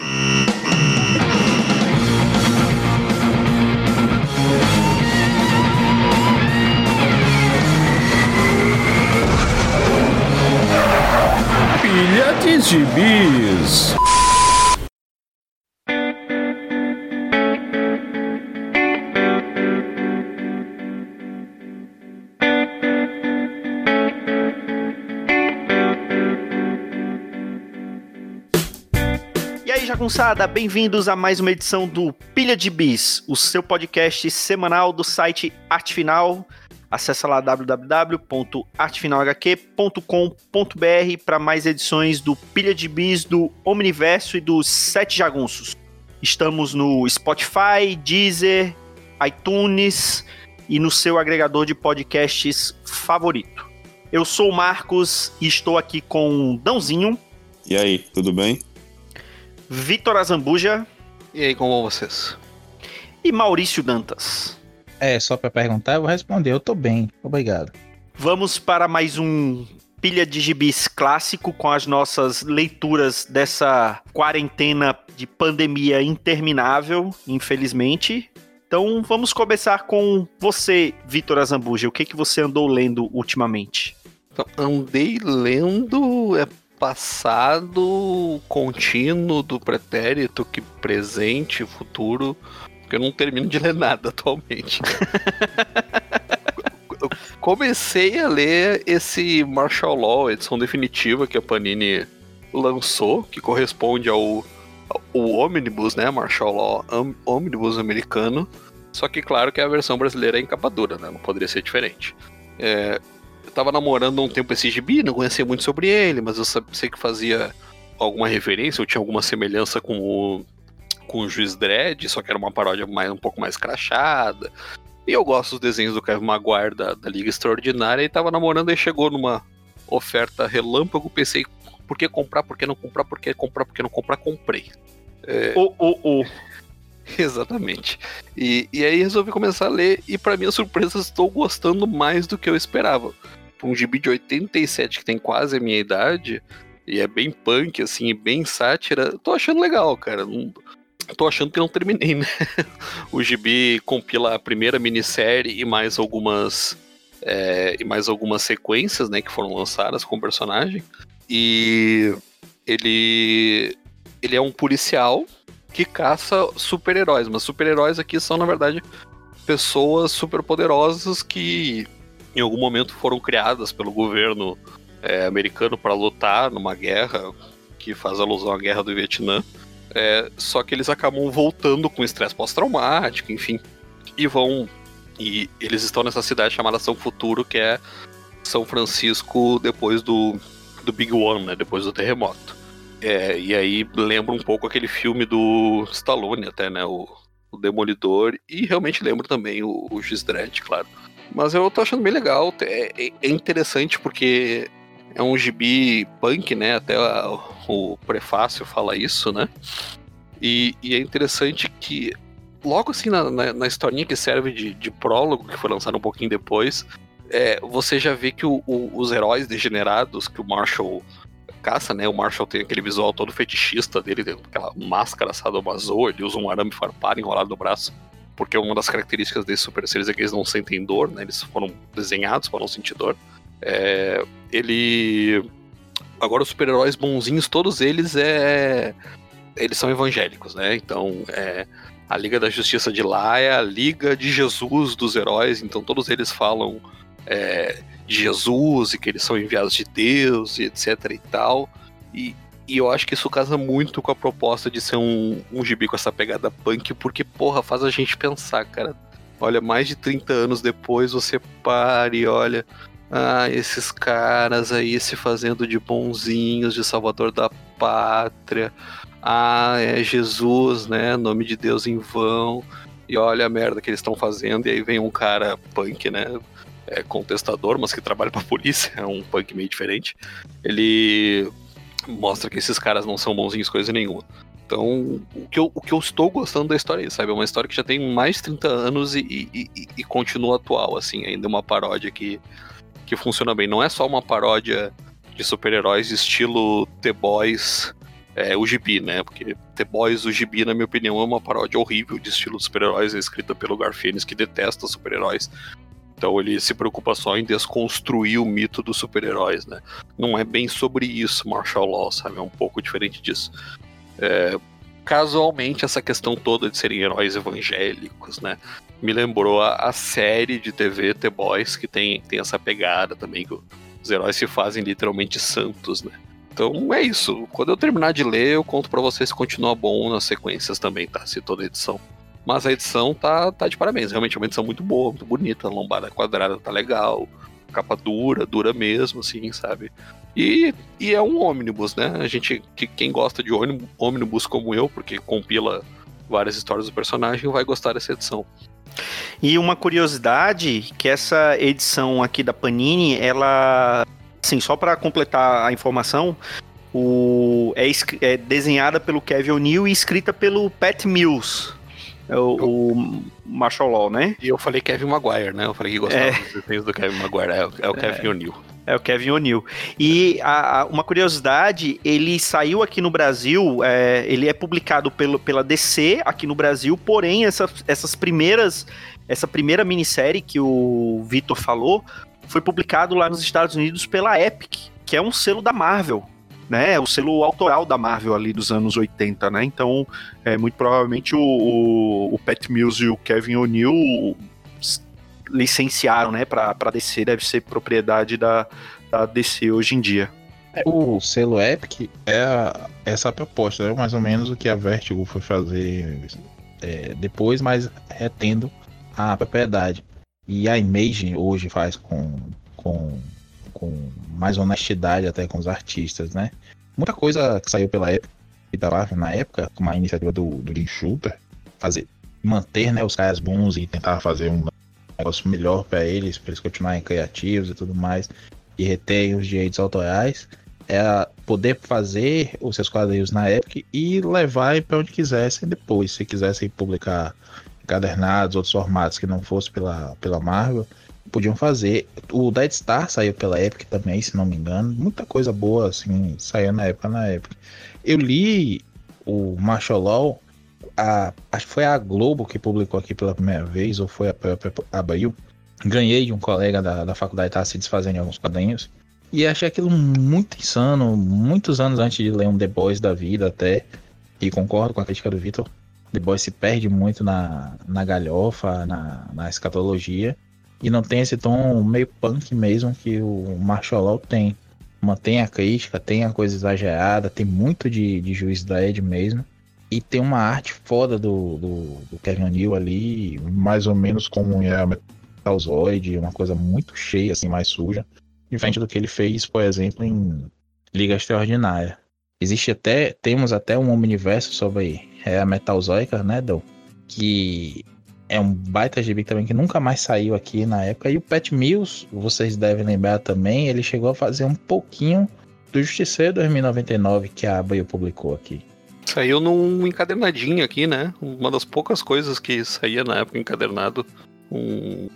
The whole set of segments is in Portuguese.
Pilha de Gibis. E aí, jagunçada, bem-vindos a mais uma edição do Pilha de Bis, o seu podcast semanal do site Arte Final. Acesse lá www.artefinalhq.com.br para mais edições do Pilha de Bis, do Omniverso e dos Sete Jagunços. Estamos no Spotify, Deezer, iTunes e no seu agregador de podcasts favorito. Eu sou o Marcos e estou aqui com Dãozinho. E aí, tudo bem? Vitor Azambuja. E aí, como vão vocês? E Maurício Dantas. Só pra perguntar, eu vou responder. Eu tô bem, obrigado. Vamos para mais um Pilha de Gibis clássico com as nossas leituras dessa quarentena de pandemia interminável, infelizmente. Então vamos começar com você, Vitor Azambuja. O que você andou lendo ultimamente? Então, andei lendo passado contínuo do pretérito, que presente, futuro, porque eu não termino de ler nada atualmente. Eu comecei a ler esse Martial Law, edição definitiva que a Panini lançou, que corresponde ao Omnibus, né? Martial Law Omnibus americano. Só que claro que a versão brasileira é em capa dura, né? Não poderia ser diferente. Eu tava namorando há um tempo esse gibi, não conhecia muito sobre ele, mas eu sei que fazia alguma referência, eu tinha alguma semelhança com o Juiz Dredd, só que era uma paródia um pouco mais crachada. E eu gosto dos desenhos do Kevin Maguire da Liga Extraordinária, e tava namorando, e chegou numa oferta relâmpago, pensei, por que comprar, por que não comprar, por que comprar, por que não comprar, comprei. Exatamente. E aí resolvi começar a ler, e pra minha surpresa estou gostando mais do que eu esperava. Um gibi de 87 que tem quase a minha idade, e é bem punk, assim, e bem sátira, tô achando legal, cara. Tô achando que não terminei, né? O gibi compila a primeira minissérie e mais algumas sequências, né, que foram lançadas com o personagem. E ele é um policial que caça super-heróis, mas super-heróis aqui são, na verdade, pessoas superpoderosas que em algum momento foram criadas pelo governo americano para lutar numa guerra que faz alusão à guerra do Vietnã. Só que eles acabam voltando com estresse pós-traumático, enfim, e eles estão nessa cidade chamada São Futuro, que é São Francisco depois do Big One, né, depois do terremoto. E aí lembra um pouco aquele filme do Stallone até, né, o Demolidor, e realmente lembra também o Juiz Dredd, claro. Mas eu tô achando bem legal, é interessante porque é um gibi punk, né, até o prefácio fala isso, né, e é interessante que logo assim na historinha que serve de prólogo, que foi lançado um pouquinho depois, você já vê que os heróis degenerados que o Marshall caça, né, o Marshall tem aquele visual todo fetichista dele, tem aquela máscara sadomaso, ele usa um arame farpado enrolado no braço, porque uma das características desses super seres é que eles não sentem dor, né, eles foram desenhados para não sentir dor. Agora os super-heróis bonzinhos, todos eles eles são evangélicos, né? Então a Liga da Justiça de lá é a Liga de Jesus dos heróis, então todos eles falam de Jesus e que eles são enviados de Deus e etc e tal. E eu acho que isso casa muito com a proposta de ser um gibi com essa pegada punk, porque, porra, faz a gente pensar, cara. Olha, mais de 30 anos depois você para e olha... esses caras aí se fazendo de bonzinhos, de salvador da pátria. É Jesus, né? Nome de Deus em vão. E olha a merda que eles estão fazendo. E aí vem um cara punk, né? Contestador, mas que trabalha pra polícia. É um punk meio diferente. Ele mostra que esses caras não são bonzinhos coisa nenhuma. Então, o que eu estou gostando da história é isso, sabe? É uma história que já tem mais de 30 anos e continua atual, assim. Ainda é uma paródia que funciona bem. Não é só uma paródia de super-heróis estilo The Boys o gibi, né? Porque The Boys, o gibi, na minha opinião, é uma paródia horrível de estilo de super-heróis, é escrita pelo Garfienes, que detesta super-heróis. Então ele se preocupa só em desconstruir o mito dos super-heróis, né? Não é bem sobre isso, Martial Law, sabe? É um pouco diferente disso. Casualmente, essa questão toda de serem heróis evangélicos, né? Me lembrou a série de TV The Boys, que tem essa pegada também, que os heróis se fazem literalmente santos, né? Então é isso. Quando eu terminar de ler, eu conto pra vocês se continua bom nas sequências também, tá? Se toda a edição. Mas a edição tá de parabéns. Realmente é uma edição muito boa, muito bonita. A lombada quadrada tá legal. Capa dura mesmo, assim, sabe? E é um ônibus, né? Quem gosta de ônibus como eu, porque compila várias histórias do personagem, vai gostar dessa edição. E uma curiosidade, que essa edição aqui da Panini, ela, assim, só para completar a informação, é desenhada pelo Kevin O'Neill e escrita pelo Pat Mills, o Martial Law, né? E eu falei Kevin Maguire, né? Eu falei que gostava dos desenhos do Kevin Maguire, é o Kevin O'Neill. É o Kevin O'Neill. E uma curiosidade, ele saiu aqui no Brasil, ele é publicado pela DC aqui no Brasil, porém essa primeira minissérie que o Vitor falou foi publicado lá nos Estados Unidos pela Epic, que é um selo da Marvel, né? O selo autoral da Marvel ali dos anos 80, né? Então, muito provavelmente o Pat Mills e o Kevin O'Neill licenciaram, né, pra DC, deve ser propriedade da DC hoje em dia. O selo Epic essa proposta, né? Mais ou menos o que a Vertigo foi fazer depois, mas retendo a propriedade. E a Image hoje faz com mais honestidade até com os artistas, né? Muita coisa que saiu pela Epic e da Marvel na época, como a iniciativa do Jim Shooter, manter, né, os caras bons e tentar fazer um negócio melhor para eles continuarem criativos e tudo mais, e reter os direitos autorais, poder fazer os seus quadrinhos na Epic e levar para onde quisessem depois. Se quisessem publicar encadernados, outros formatos que não fosse pela Marvel, podiam fazer. O Dead Star saiu pela Epic também, se não me engano. Muita coisa boa assim saiu na Epic. Eu li o Martial Law, acho que foi a Globo que publicou aqui pela primeira vez, ou foi a própria Abril. Ganhei de um colega da faculdade, estava se desfazendo em alguns quadrinhos, e achei aquilo muito insano, muitos anos antes de ler um The Boys da vida até, e concordo com a crítica do Vitor. The Boys se perde muito na galhofa, na escatologia, e não tem esse tom meio punk mesmo que o Martial Law tem. Mantém a crítica, tem a coisa exagerada, tem muito de Juiz Dredd mesmo. E tem uma arte foda do Kevin O'Neill ali, mais ou menos como é a Metalzoid, uma coisa muito cheia, assim, mais suja. Diferente do que ele fez, por exemplo, em Liga Extraordinária. Temos até um universo sobre a Metalzoica, né, Dom? Que é um baita gibi também que nunca mais saiu aqui na época. E o Pat Mills, vocês devem lembrar também, ele chegou a fazer um pouquinho do Justiceiro 2099 que a Abril publicou aqui. Saiu num encadernadinho aqui, né? Uma das poucas coisas que saía na época encadernado. Um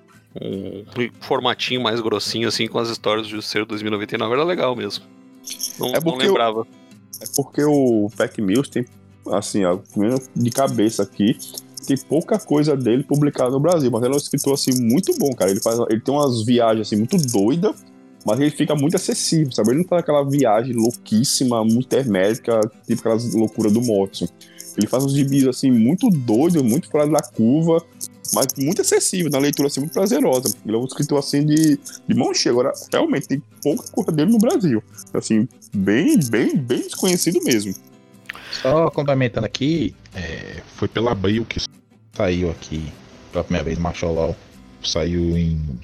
formatinho mais grossinho, assim, com as histórias do Justiceiro 2099. Era legal mesmo. Não lembrava. É porque o Pat Mills tem, assim, de cabeça aqui, tem pouca coisa dele publicada no Brasil, mas ele é um escritor, assim, muito bom, cara. Ele tem umas viagens, assim, muito doidas, mas ele fica muito acessível, sabe? Ele não faz aquela viagem louquíssima, muito hermética, tipo aquelas loucuras do Morrison. Ele faz uns gibis, assim, muito doidos, muito fora da curva, mas muito acessível, na leitura, assim, muito prazerosa. Ele é um escritor, assim, de mão cheia. Agora, realmente, tem pouca coisa dele no Brasil. Assim, bem desconhecido mesmo. Só complementando aqui, foi pela Abril que saiu aqui pela primeira vez Martial Law. Saiu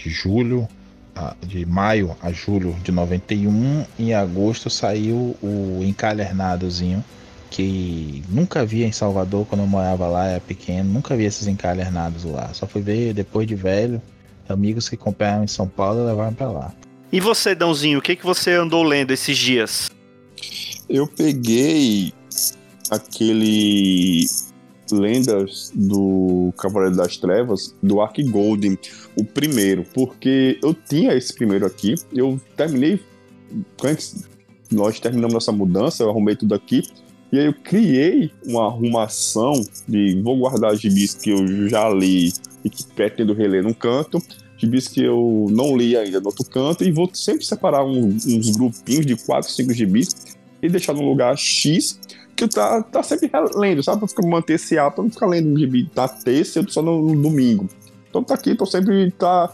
de maio a julho de 91, e em agosto saiu o encadernadozinho, que nunca via em Salvador quando eu morava lá, era pequeno, nunca vi esses encadernados lá. Só fui ver depois de velho, amigos que compraram em São Paulo e levaram pra lá. E você, Dãozinho, o que você andou lendo esses dias? Eu peguei aquele Lendas do Cavaleiro das Trevas, do Ark Golden, o primeiro, porque eu tinha esse primeiro aqui, eu terminei nós terminamos nossa mudança, eu arrumei tudo aqui, e aí eu criei uma arrumação de vou guardar gibis que eu já li e que pretendo reler num canto, gibis que eu não li ainda no outro canto, e vou sempre separar uns grupinhos de 4, 5 gibis e deixar num lugar X, que eu tá sempre lendo, sabe? Pra manter esse hábito, pra não ficar lendo um gibi na terça e só no domingo. Então tá aqui, tô sempre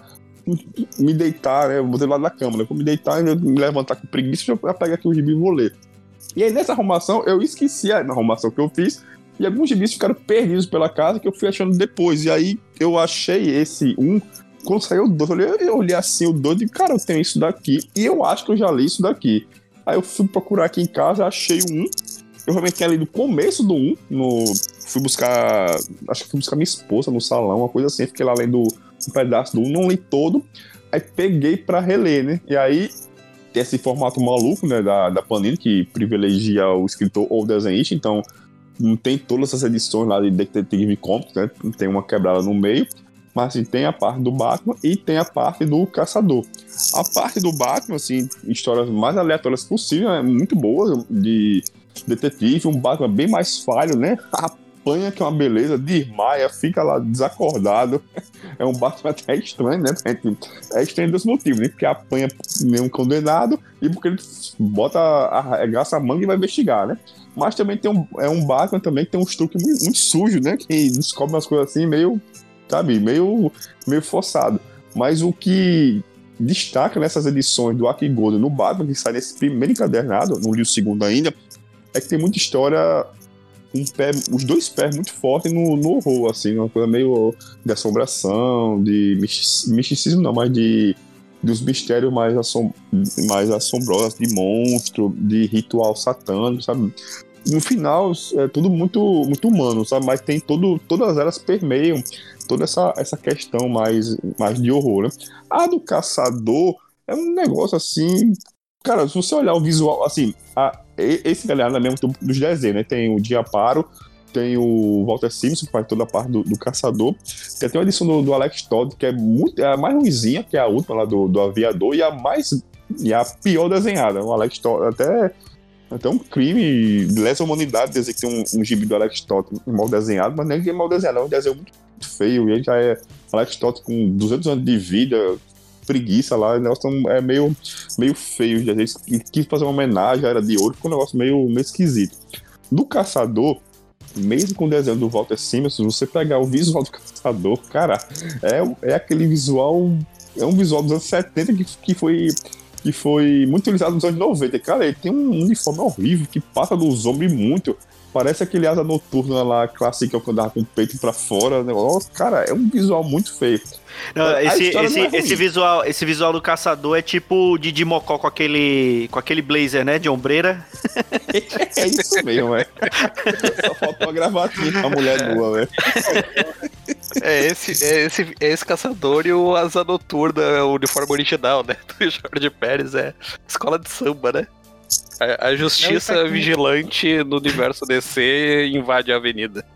me deitar, né? Eu vou do lado da cama, né? Vou me deitar e me levantar com preguiça, eu pego aqui o gibi e vou ler. E aí nessa arrumação, eu esqueci a arrumação que eu fiz, e alguns gibis ficaram perdidos pela casa, que eu fui achando depois. E aí eu achei esse quando saiu o 2, eu olhei assim o 2 e cara, eu tenho isso daqui, e eu acho que eu já li isso daqui. Aí eu fui procurar aqui em casa, achei o 1. Eu realmente tinha lido o começo do 1. Fui buscar minha esposa no salão, uma coisa assim. Fiquei lá lendo um pedaço do 1, não li todo. Aí peguei pra reler, né? E aí tem esse formato maluco, né? Da Panini, que privilegia o escritor ou o desenhista. Então não tem todas essas edições lá de Detective Comics, né? Tem uma quebrada no meio. Mas assim, tem a parte do Batman e tem a parte do Caçador. A parte do Batman, assim, histórias mais aleatórias possível, é muito boa, de detetive, um Batman bem mais falho, né? Apanha, que é uma beleza, desmaia, fica lá desacordado. É um Batman até estranho, né? É estranho dos motivos, né? Porque apanha meio condenado e porque ele arregaça a manga e vai investigar, né? Mas também tem um Batman também que tem um truque muito sujo, né? Que descobre umas coisas assim meio, sabe, meio forçado. Mas o que destaca nessas edições do Ark Golden no Batman, que sai nesse primeiro encadernado, não li o segundo ainda, é que tem muita história os dois pés muito fortes no horror, assim, uma coisa meio de assombração, de misticismo não, mas dos mistérios mais assombrosos, de monstro, de ritual satânico, sabe? No final é tudo muito, muito humano, sabe? Mas tem todas elas permeiam toda essa questão mais de horror, né? A do Caçador é um negócio assim... Cara, se você olhar o visual, assim, esse galera é mesmo dos desenhos, né? Tem o Diaparo, tem o Walter Simonson, que faz toda a parte do Caçador. Tem até uma edição do Alex Todd, que é a mais ruimzinha, que é a última lá do Aviador, e a pior desenhada. O Alex Todd, até um crime de lesa humanidade dizer que tem um gibi do Alex Todd mal desenhado, mas nem é mal desenhado, é um desenho muito, muito feio. E ele já é Alex Todd com 200 anos de vida, preguiça lá, o negócio é meio feio. Às vezes quis fazer uma homenagem, era de ouro, ficou um negócio meio esquisito. Do Caçador, mesmo com o desenho do Walter Simonson, você pegar o visual do Caçador, cara, é aquele visual, é um visual dos anos 70 que foi muito utilizado nos anos 90. Cara, ele tem um uniforme horrível que passa dos ombros muito. Parece aquele Asa Noturna lá, clássico, que andava com o peito pra fora. Nossa, cara, é um visual muito feio. Não, esse visual do Caçador é tipo o Didi Mocó com aquele blazer, né, de ombreira. É isso mesmo, velho. Só faltou uma gravatinha pra mulher nua, velho. É esse Caçador e o Asa Noturna, o uniforme original, né, do Jorge Pérez, é escola de samba, né? A justiça vigilante no universo DC invade a avenida.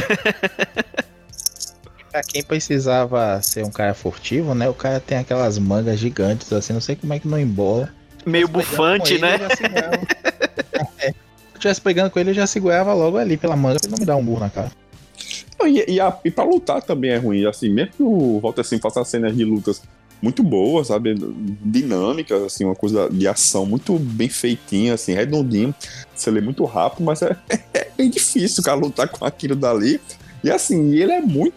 Pra quem precisava ser um cara furtivo, né? O cara tem aquelas mangas gigantes, assim, não sei como é que não embola. Meio bufante, né? Se eu estivesse pegando com ele, eu já segurava logo ali pela manga pra ele não me dar um burro na cara. E pra lutar também é ruim, assim, mesmo que o Walter assim faça cenas de lutas muito boas, sabe, dinâmicas, assim, uma coisa de ação muito bem feitinha, assim, redondinho, você lê muito rápido, mas é bem difícil o cara lutar com aquilo dali. E assim, ele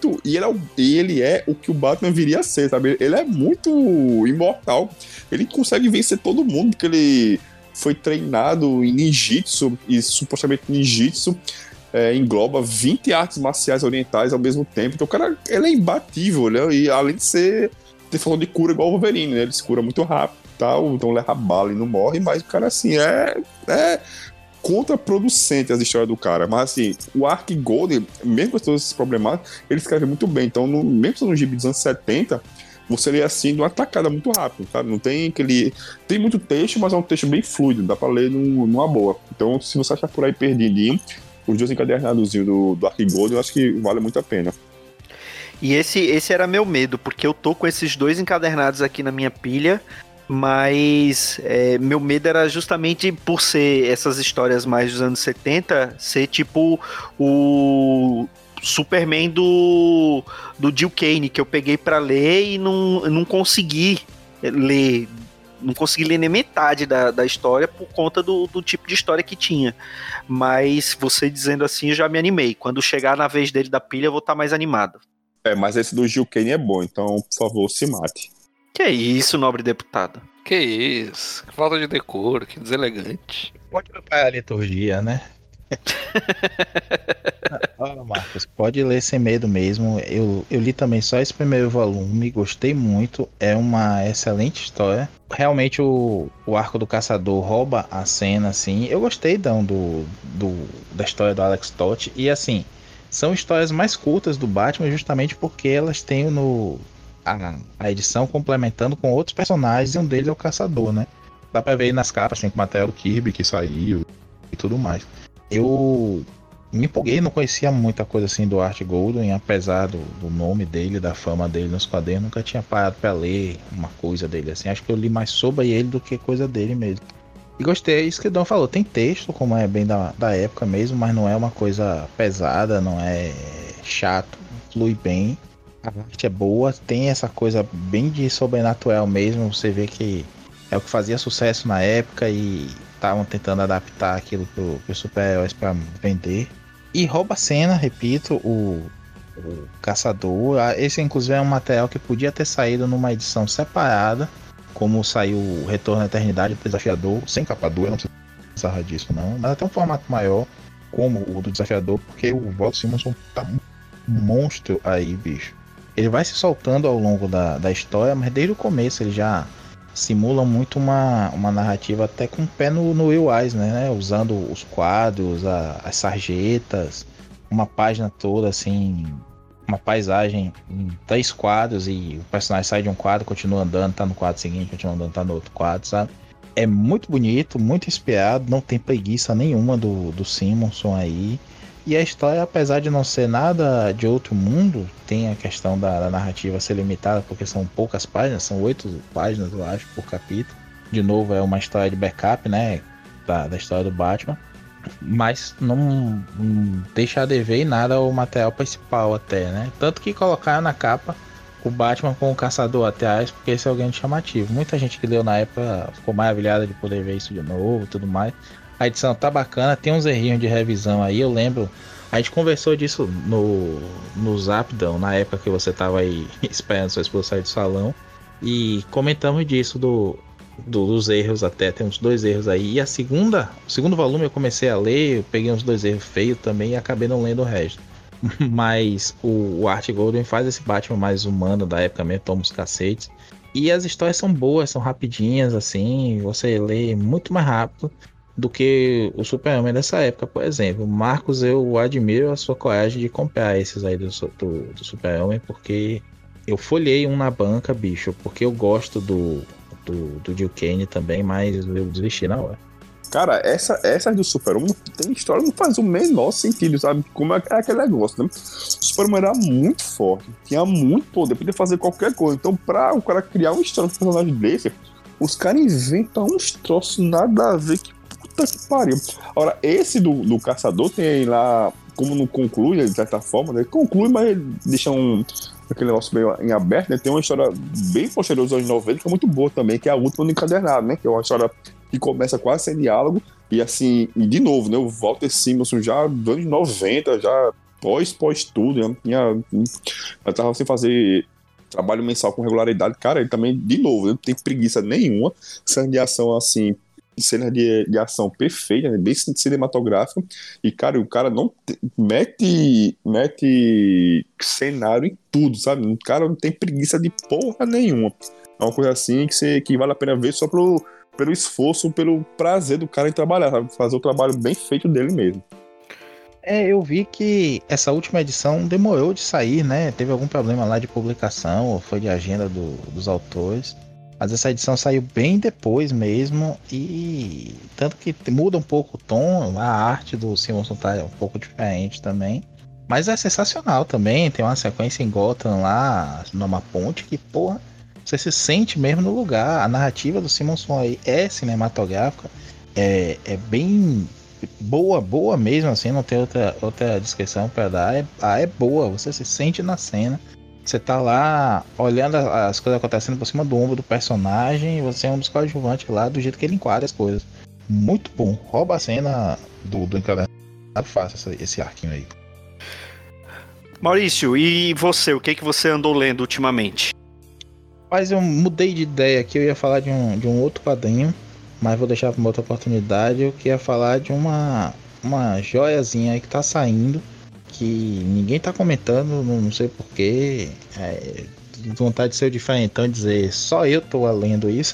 é o que o Batman viria a ser, sabe? Ele é muito imortal. Ele consegue vencer todo mundo, porque ele foi treinado em ninjitsu, e supostamente ninjitsu engloba 20 artes marciais orientais ao mesmo tempo. Então o cara, ele é imbatível, né? E além de ter falou de cura igual o Wolverine, né? Ele se cura muito rápido e tal, então leva bala e não morre, mas o cara, assim, é contraproducente as histórias do cara. Mas, assim, o Ark Golden, mesmo com todos esses problemas, ele escreve muito bem. Então, mesmo no gibi dos anos 70, você lê, assim, de uma tacada muito rápido, sabe? Não tem aquele... Tem muito texto, mas é um texto bem fluido, dá pra ler numa boa. Então, se você achar por aí perdidinho, os dois encadernados do Ark Golden, eu acho que vale muito a pena. E esse era meu medo, porque eu tô com esses dois encadernados aqui na minha pilha Mas meu medo era justamente por ser essas histórias mais dos anos 70, ser tipo o Superman do Jill Kane, que eu peguei pra ler e não consegui ler. Não consegui ler nem metade da história por conta do tipo de história que tinha. Mas você dizendo assim, eu já me animei. Quando chegar na vez dele da pilha, eu vou estar mais animado. Mas esse do Gil Kane é bom, então, por favor, se mate. Que isso, nobre deputado? Que isso, que falta de decoro, que deselegante. Pode preparar a liturgia, né? Marcos, pode ler sem medo mesmo. Eu li também só esse primeiro volume, gostei muito. É uma excelente história. Realmente o arco do caçador rouba a cena, assim. Eu gostei da história do Alex Toth. E assim, são histórias mais curtas do Batman, justamente porque elas têm a edição complementando com outros personagens, e um deles é o caçador, né? Dá pra ver aí nas capas, tem com o Martelo Kirby que saiu e tudo mais. Eu me empolguei, não conhecia muita coisa assim do Art Golden, apesar do nome dele, da fama dele nos quadrinhos, nunca tinha parado pra ler uma coisa dele assim. Acho que eu li mais sobre ele do que coisa dele mesmo. E gostei, isso que o Dom falou, tem texto, como é bem da época mesmo, mas não é uma coisa pesada, não é chato, flui bem. A arte é boa, tem essa coisa bem de sobrenatural mesmo, você vê que é o que fazia sucesso na época e estavam tentando adaptar aquilo para os super-heróis para vender. E rouba a cena, repito, o Caçador. Esse inclusive é um material que podia ter saído numa edição separada, como saiu o Retorno à Eternidade do Desafiador, sem capa dura, não precisava disso não, mas até um formato maior, como o do Desafiador, porque o Walt Simonson tá um monstro aí, bicho. Ele vai se soltando ao longo da história, mas desde o começo ele já simula muito uma narrativa até com o pé no Will Eisner, né? Usando os quadros, as sarjetas, uma página toda assim, uma paisagem em 3 quadros e o personagem sai de um quadro, continua andando, tá no quadro seguinte, continua andando, tá no outro quadro, sabe? É muito bonito, muito inspirado, não tem preguiça nenhuma do Simonson aí. E a história, apesar de não ser nada de outro mundo, tem a questão da narrativa ser limitada, porque são poucas páginas, são 8 páginas, eu acho, por capítulo. De novo, é uma história de backup, né, da história do Batman. Mas não deixa a dever em nada o material principal até, né? Tanto que colocaram na capa o Batman com o caçador atrás, porque esse é o grande chamativo. Muita gente que leu na época ficou maravilhada de poder ver isso de novo e tudo mais. A edição tá bacana, tem uns errinhos de revisão aí, eu lembro. A gente conversou disso no Zapdão, na época que você tava aí esperando sua esposa sair do salão. E comentamos disso dos erros até, tem uns 2 erros aí. E o segundo volume eu comecei a ler, eu peguei uns 2 erros feios também e acabei não lendo o resto. Mas o Art Golden faz esse Batman mais humano da época mesmo, toma os cacetes. E as histórias são boas, são rapidinhas, assim, você lê muito mais rápido do que o Super-Homem dessa época, por exemplo. Marcos, eu admiro a sua coragem de comprar esses aí do Super-Homem, porque eu folhei um na banca, bicho, porque eu gosto do Jill Kane também, mas eu desisti na hora. Cara, essas do Super-Homem tem história, não faz o menor sentido, sabe? Como é aquele negócio, né? O Super-Homem era muito forte, tinha muito poder, podia fazer qualquer coisa. Então, pra o cara criar uma história de um personagem desse, os caras inventam uns troços nada a ver, que puta que pariu. Agora, esse do Caçador tem lá, como não conclui, de certa forma, né? Conclui, mas deixa aquele negócio meio em aberto, né? Tem uma história bem posterior aos anos 90, que é muito boa também, que é a última do encadernado, né? Que é uma história que começa quase sem diálogo, e assim, e de novo, né? O Walter Simonson já dos anos 90, já pós tudo, né? Já tava sem fazer trabalho mensal com regularidade, cara, ele também, de novo, não tem preguiça nenhuma, cena de ação assim, cena de ação perfeita, né? Bem cinematográfica, e cara, o cara não mete cenário em tudo, sabe? O cara não tem preguiça de porra nenhuma. É uma coisa assim que vale a pena ver só pelo esforço, pelo prazer do cara em trabalhar, sabe? Fazer o trabalho bem feito dele mesmo. Eu vi que essa última edição demorou de sair, né? Teve algum problema lá de publicação, ou foi de agenda dos autores. Mas essa edição saiu bem depois mesmo, e tanto que muda um pouco o tom, a arte do Simonson tá um pouco diferente também. Mas é sensacional também, tem uma sequência em Gotham lá, numa ponte que, porra, você se sente mesmo no lugar. A narrativa do Simonson aí é cinematográfica, é bem boa mesmo, assim, não tem outra descrição para dar. É boa, você se sente na cena. Você tá lá olhando as coisas acontecendo por cima do ombro do personagem e você é um dos coadjuvantes lá do jeito que ele enquadra as coisas. Muito bom. Rouba a cena do encadenado fácil esse arquinho aí. Maurício, e você? O que você andou lendo ultimamente? Mas eu mudei de ideia aqui, eu ia falar de um outro quadrinho, mas vou deixar para uma outra oportunidade. Eu queria falar de uma joiazinha aí que tá saindo, que ninguém tá comentando, não sei porquê. Vontade de ser o diferentão e dizer, só eu tô lendo isso.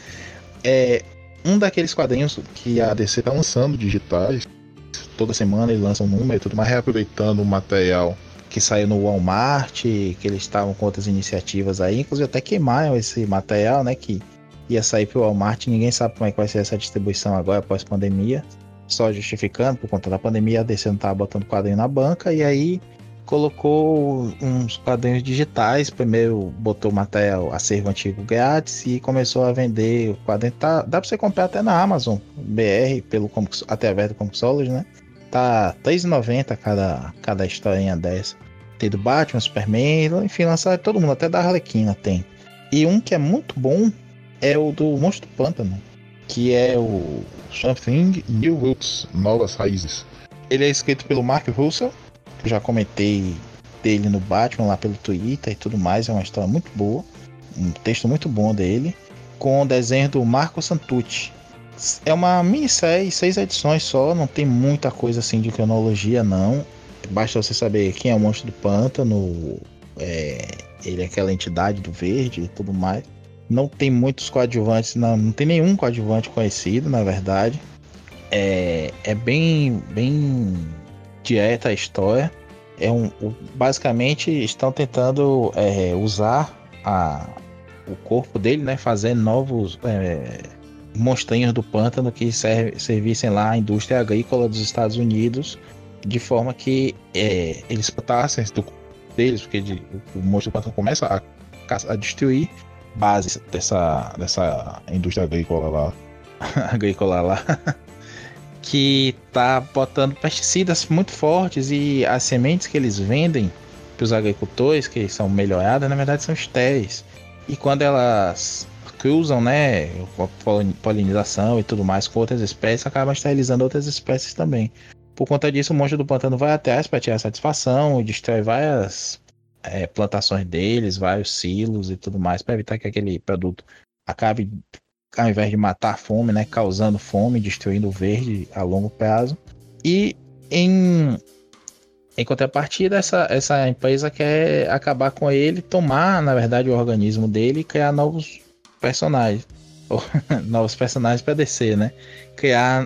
É um daqueles quadrinhos que a DC tá lançando digitais. Toda semana eles lançam um número e tudo mais, reaproveitando o material que saiu no Walmart, que eles estavam com outras iniciativas aí, inclusive até queimaram esse material, né, que ia sair pro Walmart. Ninguém sabe como é que vai ser essa distribuição agora após pandemia, só justificando, por conta da pandemia a DC não tava botando quadrinho na banca, e aí colocou uns quadrinhos digitais. Primeiro botou o material acervo antigo grátis e começou a vender o quadrinho. Dá pra você comprar até na Amazon BR, até aberto com Comixology, né? Tá R$3,90 cada historinha dessa. Tem do Batman, Superman, enfim, lançaram todo mundo, até da Arlequina tem. E um que é muito bom é o do Monstro do Pântano, que é o Something New Roots, Novas Raízes. Ele é escrito pelo Mark Russell, eu já comentei dele no Batman lá pelo Twitter e tudo mais, é uma história muito boa, um texto muito bom dele, com o desenho do Marco Santucci. É uma minissérie, 6 edições só, não tem muita coisa assim de cronologia não, basta você saber quem é o Monstro do Pântano, ele é aquela entidade do verde e tudo mais. Não tem muitos coadjuvantes, não tem nenhum coadjuvante conhecido, na verdade. É bem direta a história. Basicamente estão tentando usar o corpo dele, né, fazer novos monstrinhos do pântano que servissem lá à indústria agrícola dos Estados Unidos, de forma que eles botassem do corpo deles, porque o monstro do pântano começa a destruir bases dessa indústria agrícola lá que tá botando pesticidas muito fortes, e as sementes que eles vendem para os agricultores, que são melhoradas, na verdade são estéreis, e quando elas cruzam, né, com a polinização e tudo mais com outras espécies, acabam esterilizando outras espécies também. Por conta disso, o monstro do pântano vai atrás para tirar satisfação e destrói várias plantações deles, vários silos e tudo mais, para evitar que aquele produto acabe, ao invés de matar a fome, né, causando fome, destruindo o verde a longo prazo. E em contrapartida, essa empresa quer acabar com ele, tomar, na verdade, o organismo dele e criar novos personagens. Novos personagens para descer, né? Criar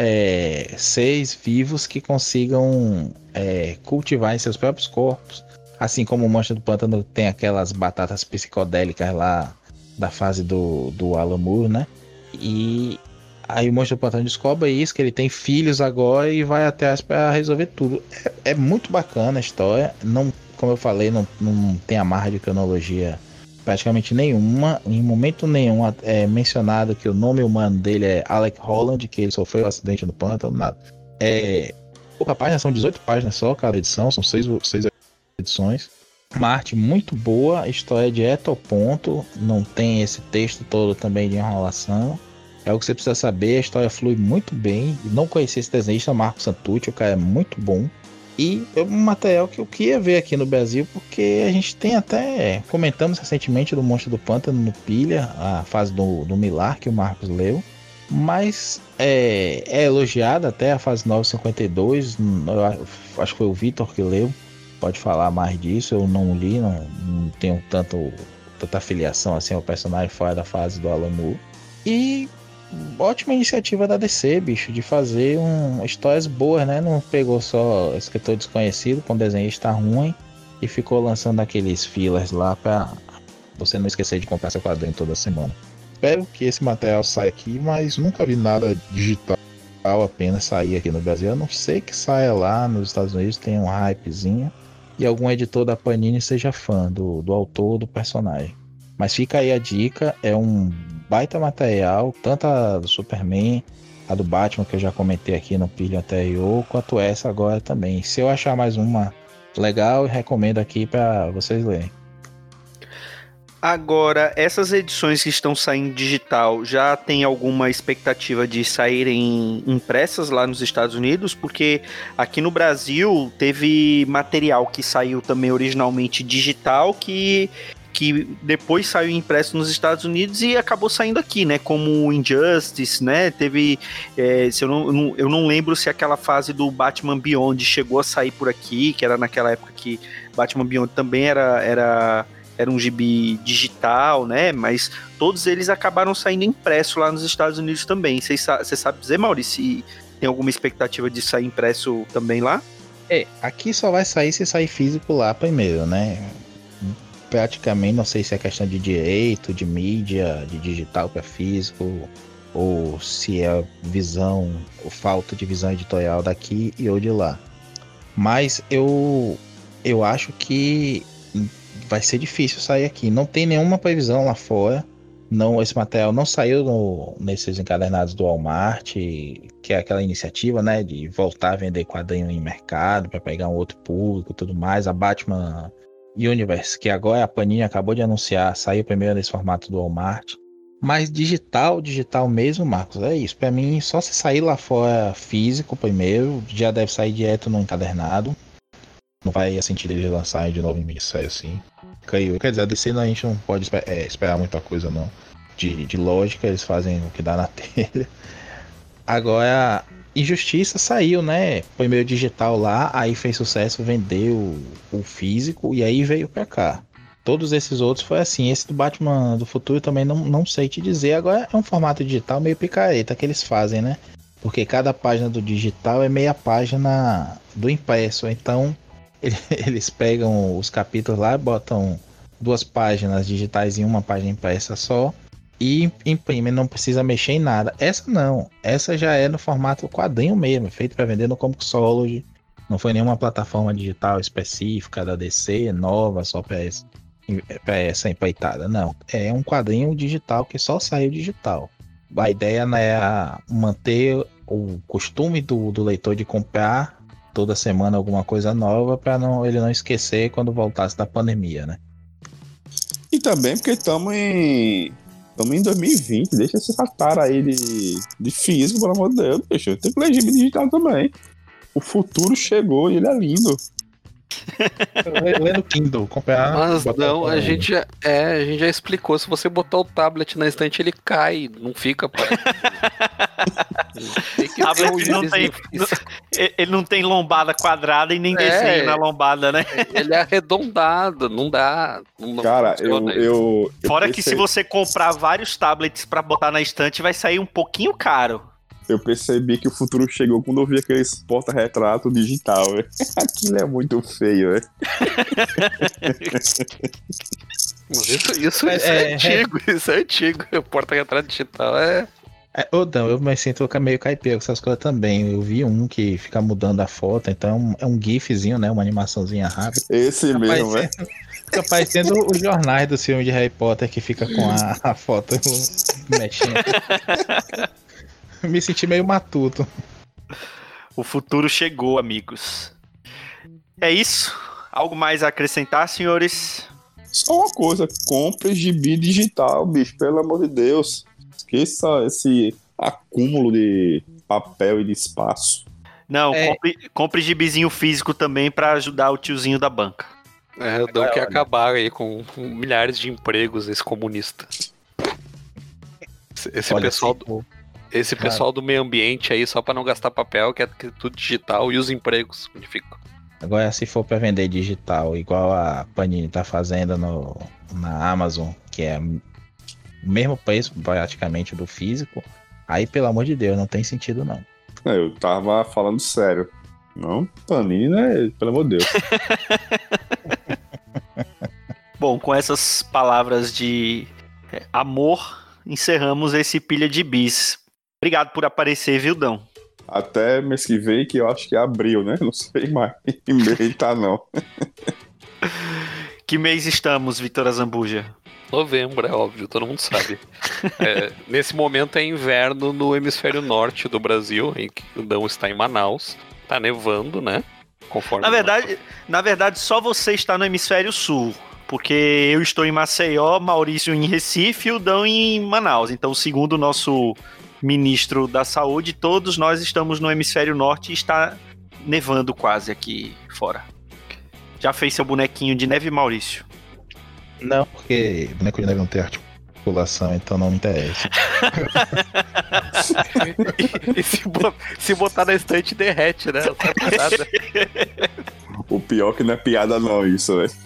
seres vivos que consigam cultivar em seus próprios corpos. Assim como o Monstro do Pântano tem aquelas batatas psicodélicas lá da fase do Alan Moore, né? E aí o Monstro do Pântano descobre isso, que ele tem filhos agora e vai atrás para resolver tudo. É muito bacana a história. Não, como eu falei, não tem amarra de cronologia praticamente nenhuma. Em momento nenhum é mencionado que o nome humano dele é Alec Holland, que ele sofreu um acidente no pântano, nada. Pouca página, são 18 páginas só cada edição, são 6 edições. Uma arte muito boa, a história é direta ao ponto, não tem esse texto todo também de enrolação. É o que você precisa saber, a história flui muito bem. Não conhecia esse desenhista, Marco Santucci, o cara é muito bom. E é um material que eu queria ver aqui no Brasil, porque a gente tem até, comentamos recentemente do Monstro do Pântano no Pilha, a fase do Millar que o Marcos leu. Mas é elogiada até a fase 952, eu acho que foi o Vitor que leu. Pode falar mais disso, eu não li, não tenho tanta afiliação assim ao personagem fora da fase do Alan Moore. E ótima iniciativa da DC, bicho, de fazer histórias boas, né? Não pegou só escritor desconhecido com desenhista ruim e ficou lançando aqueles fillers lá pra você não esquecer de comprar seu quadrinho toda semana. Espero que esse material saia aqui, mas nunca vi nada digital apenas sair aqui no Brasil. A não ser que saia lá nos Estados Unidos, tem um hypezinho e algum editor da Panini seja fã do autor ou do personagem. Mas fica aí a dica, é um baita material, tanto a do Superman, a do Batman que eu já comentei aqui no pilha anterior, quanto essa agora também. Se eu achar mais uma legal, eu recomendo aqui para vocês lerem. Agora, essas edições que estão saindo digital, já tem alguma expectativa de saírem impressas lá nos Estados Unidos? Porque aqui no Brasil teve material que saiu também originalmente digital, que depois saiu impresso nos Estados Unidos e acabou saindo aqui, né? Como o Injustice, né? Teve, se eu não lembro se aquela fase do Batman Beyond chegou a sair por aqui, que era naquela época que Batman Beyond também era um gibi digital, né? Mas todos eles acabaram saindo impresso lá nos Estados Unidos também. Você sabe dizer, Maurício, se tem alguma expectativa de sair impresso também lá? Aqui só vai sair se sair físico lá primeiro, né? Praticamente, não sei se é questão de direito, de mídia, de digital para físico, ou se é visão, ou falta de visão editorial daqui e ou de lá. Mas eu acho que vai ser difícil sair aqui. Não tem nenhuma previsão lá fora. Não, esse material não saiu nesses encadernados do Walmart, que é aquela iniciativa, né, de voltar a vender quadrinho em mercado para pegar um outro público e tudo mais. A Batman Universe, que agora a Panini acabou de anunciar, saiu primeiro nesse formato do Walmart. Mas digital mesmo, Marcos, é isso. Para mim, só se sair lá fora físico primeiro, já deve sair direto no encadernado. Não vai sentir eles lançarem de novo em minissérie assim. Quer dizer, a DC a gente não pode esperar muita coisa não. De lógica, eles fazem o que dá na telha. Agora, Injustiça saiu, né? Primeiro digital lá, aí fez sucesso, vendeu o físico e aí veio pra cá. Todos esses outros foi assim. Esse do Batman do Futuro também não sei te dizer. Agora é um formato digital meio picareta que eles fazem, né? Porque cada página do digital é meia página do impresso. Então eles pegam os capítulos lá, botam 2 páginas digitais em uma página impressa só e imprimem, não precisa mexer em nada. Essa não, essa já é no formato quadrinho mesmo, feito para vender no Comixology. Não foi nenhuma plataforma digital específica da DC, nova, só para essa empreitada. Não, é um quadrinho digital que só saiu digital. A ideia não é manter o costume do leitor de comprar toda semana alguma coisa nova para ele não esquecer quando voltasse da pandemia, né? E também porque estamos em 2020, deixa esse ratar aí de físico, pelo amor de Deus, bicho. Tem que ler gibi digital também. O futuro chegou e ele é lindo. Lê no Kindle, comprar. Mas não, a gente já explicou. Se você botar o tablet na estante, ele cai, não fica. Ele não tem lombada quadrada e nem desenho na lombada, né? Ele é arredondado, não dá. Cara, Fora que se você comprar vários tablets pra botar na estante, vai sair um pouquinho caro. Eu percebi que o futuro chegou quando eu vi aqueles porta-retrato digital, velho. Aquilo é muito feio, velho. Isso é antigo, isso é antigo. O porta-retrato digital é... Não, eu me sinto meio caipira com essas coisas também. Eu vi um que fica mudando a foto, então é um gifzinho, né? Uma animaçãozinha rápida. Esse mesmo, velho. Fica parecendo os jornais do filme de Harry Potter que fica com a foto mexendo. Me senti meio matuto. O futuro chegou, amigos. É isso? Algo mais a acrescentar, senhores? Só uma coisa, compre gibi digital, bicho, pelo amor de Deus. Esqueça esse acúmulo de papel e de espaço. Não, compre gibizinho físico também pra ajudar o tiozinho da banca. Não quer acabar aí com milhares de empregos, esse comunista. Esse pessoal do meio ambiente aí, só pra não gastar papel, que é tudo digital, e os empregos, onde ficam. Agora, se for pra vender digital, igual a Panini tá fazendo na Amazon, que é o mesmo preço praticamente do físico, aí, pelo amor de Deus, não tem sentido não. Eu tava falando sério. Não, Panini, né? Pelo amor de Deus. Bom, com essas palavras de amor, encerramos esse Pilha de Bis. Obrigado por aparecer, viu, Dão? Até mês que vem, que eu acho que é abril, né? Não sei mais em mês tá, não. Que mês estamos, Vitor Azambuja? Novembro, é óbvio, todo mundo sabe. Nesse momento é inverno no hemisfério norte do Brasil, em que o Dão está em Manaus. Tá nevando, né? Conforme Na verdade, só você está no hemisfério sul. Porque eu estou em Maceió, Maurício em Recife e o Dão em Manaus. Então, segundo o nosso ministro da Saúde, todos nós estamos no hemisfério norte e está nevando quase aqui fora. Já fez seu bonequinho de neve, Maurício? Não, porque boneco de neve não tem articulação, então não me interessa. E se botar na estante, derrete, né? O pior que não é piada não, isso, velho.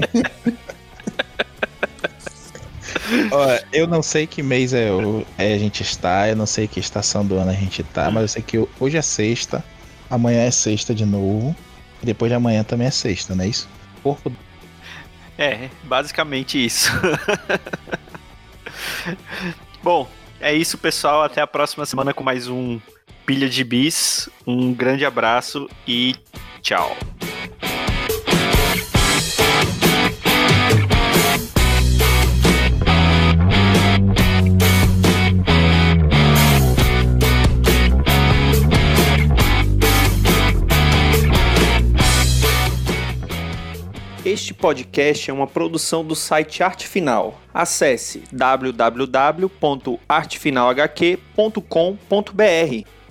Olha, eu não sei que mês a gente está, eu não sei que estação do ano a gente tá, mas eu sei que hoje é sexta, amanhã é sexta de novo, e depois de amanhã também é sexta, não é isso? Corpo. Basicamente isso. Bom, é isso, pessoal. Até a próxima semana com mais um Pilha de Bis. Um grande abraço e tchau. Este podcast é uma produção do site Arte Final. Acesse www.artefinalhq.com.br.